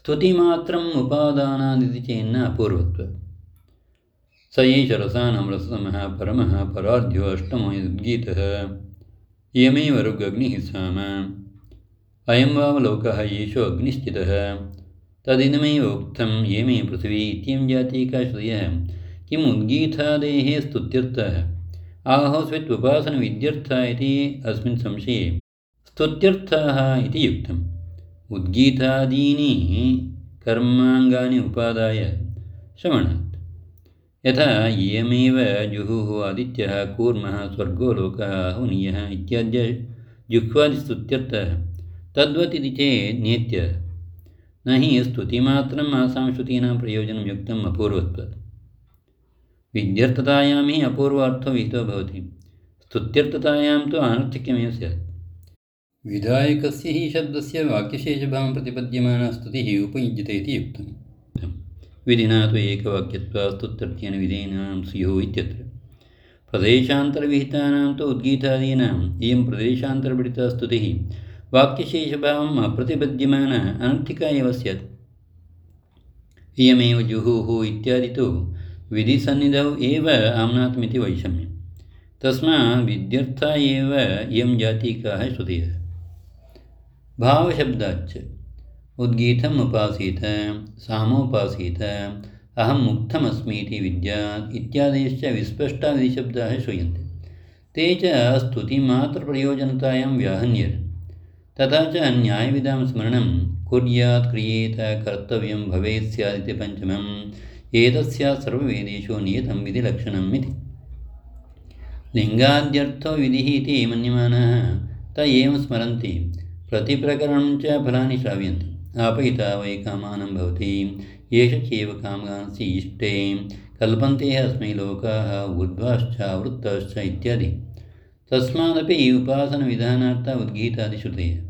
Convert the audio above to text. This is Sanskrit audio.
स्तुतिमात्रम् उपादानादिति चेन्न अपूर्वत्वात्। स एष रसानां रसतमः परमः परार्ध्यो अष्टमो यदुद्गीतः इयमेव ऋगग्निः साम अयं वावलोकः येषो अग्निश्चितः तदिदमेव उक्तं ये मे पृथिवी इत्ययं जातीका श्रुतयः किम् उद्गीतादेः स्तुत्यर्थः आहोस्वित् उपासनविद्यर्थः इति अस्मिन् संशये स्तुत्यर्थः इति युक्तम्। उद्गीतादीनि कर्माङ्गानि उपादाय श्रवणात् यथा इयमेव जुहुः आदित्यः कूर्मः स्वर्गो लोकः आहुनीयः इत्याद्य जुह्वादिस्तुत्यर्थः तद्वत् इति चेत् नेत्य न हि स्तुतिमात्रम् आसां श्रुतीनां प्रयोजनं युक्तम् अपूर्वत्वात्। विद्यर्थतायां हि अपूर्वार्थो विहितो भवति, स्तुत्यर्थतायां तु अनर्थक्यमेव स्यात्। विधायकस्य हि शब्दस्य वाक्यशेषभावं प्रतिपद्यमाना स्तुतिः उपयुज्यते इति युक्तम्। विधिना तु एकवाक्यत्वात् स्तुत्यर्थेन विधेनां स्युः इत्यत्र। प्रदेशान्तरविहितानां तु उद्गीतादीनाम् इयं प्रदेशान्तरपठिता स्तुतिः वाक्यशेषभावम् अप्रतिपद्यमाना अनर्थिका एव स्यात्। इयमेव जुहुः इत्यादि तु विधिसन्निधौ एव आम्नातमिति वैषम्यम्। तस्मात् विद्यर्था एव इयं जातीकाः श्रुतयः। भावशब्दाच्च उद्गीतम् उपासीत सामोपासीत अहं मुक्तमस्मीति विद्यात् इत्यादयश्च विस्पष्टादिशब्दाः श्रूयन्ते। ते च स्तुतिमात्रप्रयोजनतायां व्याहन्येन। तथा च न्यायविधां स्मरणं कुर्यात् क्रियेत कर्तव्यं भवेत् स्यादिति पञ्चमम् एतस्यात् सर्ववेदेषु नियतं विधिलक्षणम् इति। लिङ्गाद्यर्थो विधिः इति मन्यमानाः त एवं स्मरन्ति प्रतिप्रकरणं च फलानि श्राव्यन्ते। आपयिता वै कामानं भवति एष चैव कामांसि इष्टे कल्पन्ते अस्मै लोकाः ऊर्ध्वाश्च आवृत्ताश्च इत्यादि। तस्मादपि उपासनविधानार्थ उद्गीतादिश्रुतयः।